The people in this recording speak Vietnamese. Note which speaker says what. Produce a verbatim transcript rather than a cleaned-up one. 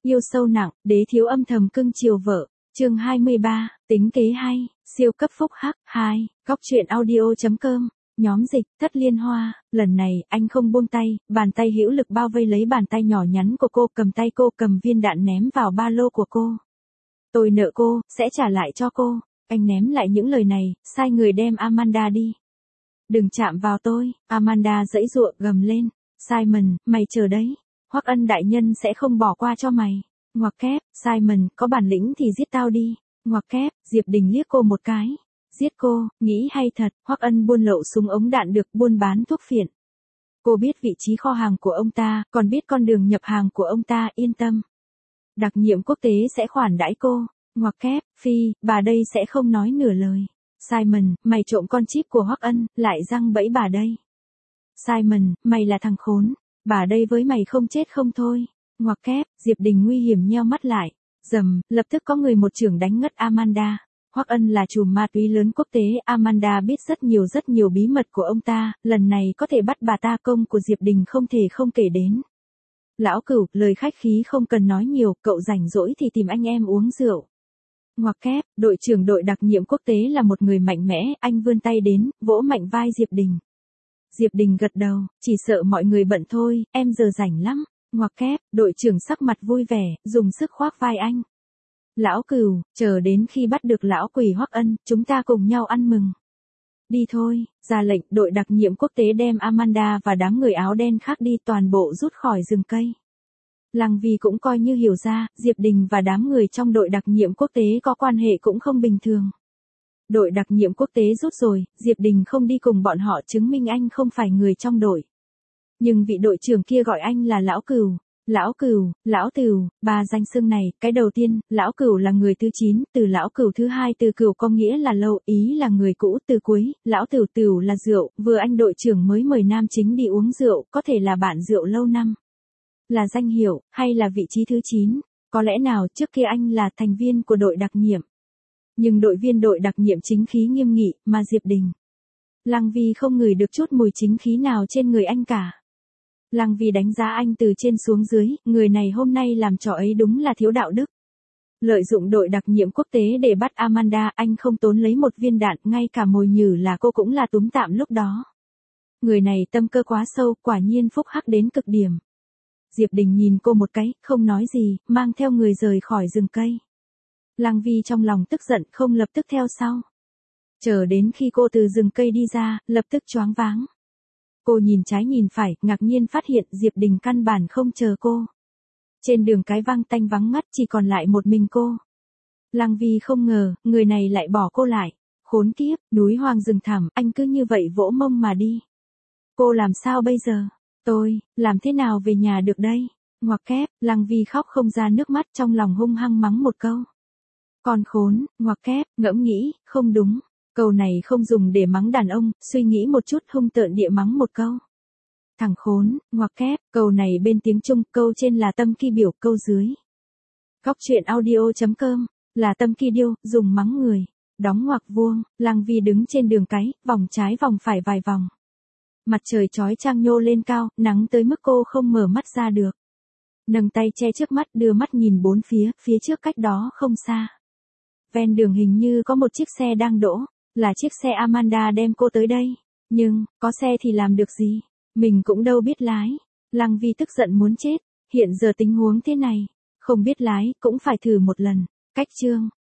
Speaker 1: Yêu sâu nặng, đế thiếu âm thầm cưng chiều vợ. Chương hai mươi ba, tính kế hay, siêu cấp phúc hắc, hai, góc truyện audio.com, nhóm dịch, Thất Liên Hoa, lần này, anh không buông tay, bàn tay hữu lực bao vây lấy bàn tay nhỏ nhắn của cô, cầm tay cô, cầm viên đạn ném vào ba lô của cô. Tôi nợ cô, sẽ trả lại cho cô. Anh ném lại những lời này, sai người đem Amanda đi. Đừng chạm vào tôi, Amanda giãy giụa gầm lên. Simon, mày chờ đấy. Hoắc Ân đại nhân sẽ không bỏ qua cho mày. Ngoặc kép, Simon, có bản lĩnh thì giết tao đi. Ngoặc kép, Diệp Đình liếc cô một cái. Giết cô, nghĩ hay thật, Hoắc Ân buôn lậu súng ống đạn được buôn bán thuốc phiện. Cô biết vị trí kho hàng của ông ta, còn biết con đường nhập hàng của ông ta, yên tâm. Đặc nhiệm quốc tế sẽ khoản đãi cô. Ngoặc kép, Phi, bà đây sẽ không nói nửa lời. Simon, mày trộm con chip của Hoắc Ân, lại răng bẫy bà đây. Simon, mày là thằng khốn, bà đây với mày không chết không thôi. Ngoặc kép, Diệp Đình nguy hiểm nheo mắt lại. Dầm, lập tức có người một chưởng đánh ngất Amanda. Hoắc Ân là trùm ma túy lớn quốc tế, Amanda biết rất nhiều rất nhiều bí mật của ông ta, lần này có thể bắt bà ta, công của Diệp Đình không thể không kể đến. Lão Cửu, lời khách khí không cần nói nhiều, cậu rảnh rỗi thì tìm anh em uống rượu. Ngoặc kép, đội trưởng đội đặc nhiệm quốc tế là một người mạnh mẽ, anh vươn tay đến, vỗ mạnh vai Diệp Đình. Diệp Đình gật đầu, chỉ sợ mọi người bận thôi, em giờ rảnh lắm. Ngoặc kép, đội trưởng sắc mặt vui vẻ, dùng sức khoác vai anh. Lão Cửu, chờ đến khi bắt được lão quỷ Hoắc Ân, chúng ta cùng nhau ăn mừng. Đi thôi, ra lệnh, đội đặc nhiệm quốc tế đem Amanda và đám người áo đen khác đi, toàn bộ rút khỏi rừng cây. Lăng Vi cũng coi như hiểu ra, Diệp Đình và đám người trong đội đặc nhiệm quốc tế có quan hệ cũng không bình thường. Đội đặc nhiệm quốc tế rút rồi, Diệp Đình không đi cùng bọn họ, chứng minh anh không phải người trong đội. Nhưng vị đội trưởng kia gọi anh là Lão Cửu. Lão Cửu, Lão Tửu, ba danh xưng này, cái đầu tiên, Lão Cửu là người thứ chín, từ Lão Cửu thứ hai, từ Cửu có nghĩa là lâu, ý là người cũ, từ cuối, Lão Tửu Tửu là rượu, vừa anh đội trưởng mới mời nam chính đi uống rượu, có thể là bạn rượu lâu năm. Là danh hiệu, hay là vị trí thứ chín, có lẽ nào trước kia anh là thành viên của đội đặc nhiệm. Nhưng đội viên đội đặc nhiệm chính khí nghiêm nghị, mà Diệp Đình. Lăng Vi không ngửi được chút mùi chính khí nào trên người anh cả. Lăng Vi đánh giá anh từ trên xuống dưới, người này hôm nay làm trò ấy đúng là thiếu đạo đức. Lợi dụng đội đặc nhiệm quốc tế để bắt Amanda, anh không tốn lấy một viên đạn, ngay cả mồi nhử là cô cũng là túm tạm lúc đó. Người này tâm cơ quá sâu, quả nhiên phúc hắc đến cực điểm. Diệp Đình nhìn cô một cái, không nói gì, mang theo người rời khỏi rừng cây. Lăng Vi trong lòng tức giận, không lập tức theo sau. Chờ đến khi cô từ rừng cây đi ra, lập tức choáng váng. Cô nhìn trái nhìn phải, ngạc nhiên phát hiện Diệp Đình căn bản không chờ cô. Trên đường cái vang tanh vắng ngắt, chỉ còn lại một mình cô. Lăng Vi không ngờ, người này lại bỏ cô lại. Khốn kiếp, núi hoang rừng thẳm, anh cứ như vậy vỗ mông mà đi. Cô làm sao bây giờ? Tôi, làm thế nào về nhà được đây? Ngoặc kép, Lăng Vi khóc không ra nước mắt, trong lòng hung hăng mắng một câu. Con khốn, ngoặc kép, ngẫm nghĩ, không đúng. Câu này không dùng để mắng đàn ông, suy nghĩ một chút hung tợn địa mắng một câu. Thằng khốn, ngoặc kép, câu này bên tiếng Trung, câu trên là tâm ki biểu, câu dưới. Góc truyện audio.com, là tâm ki điêu, dùng mắng người. Đóng ngoặc vuông, Lăng Vi đứng trên đường cái, vòng trái vòng phải vài vòng. Mặt trời chói chang nhô lên cao, nắng tới mức cô không mở mắt ra được. Nâng tay che trước mắt, đưa mắt nhìn bốn phía, phía trước cách đó không xa. Ven đường hình như có một chiếc xe đang đỗ, là chiếc xe Amanda đem cô tới đây. Nhưng, có xe thì làm được gì? Mình cũng đâu biết lái. Lăng Vi tức giận muốn chết, hiện giờ tình huống thế này, không biết lái, cũng phải thử một lần. Cách chương.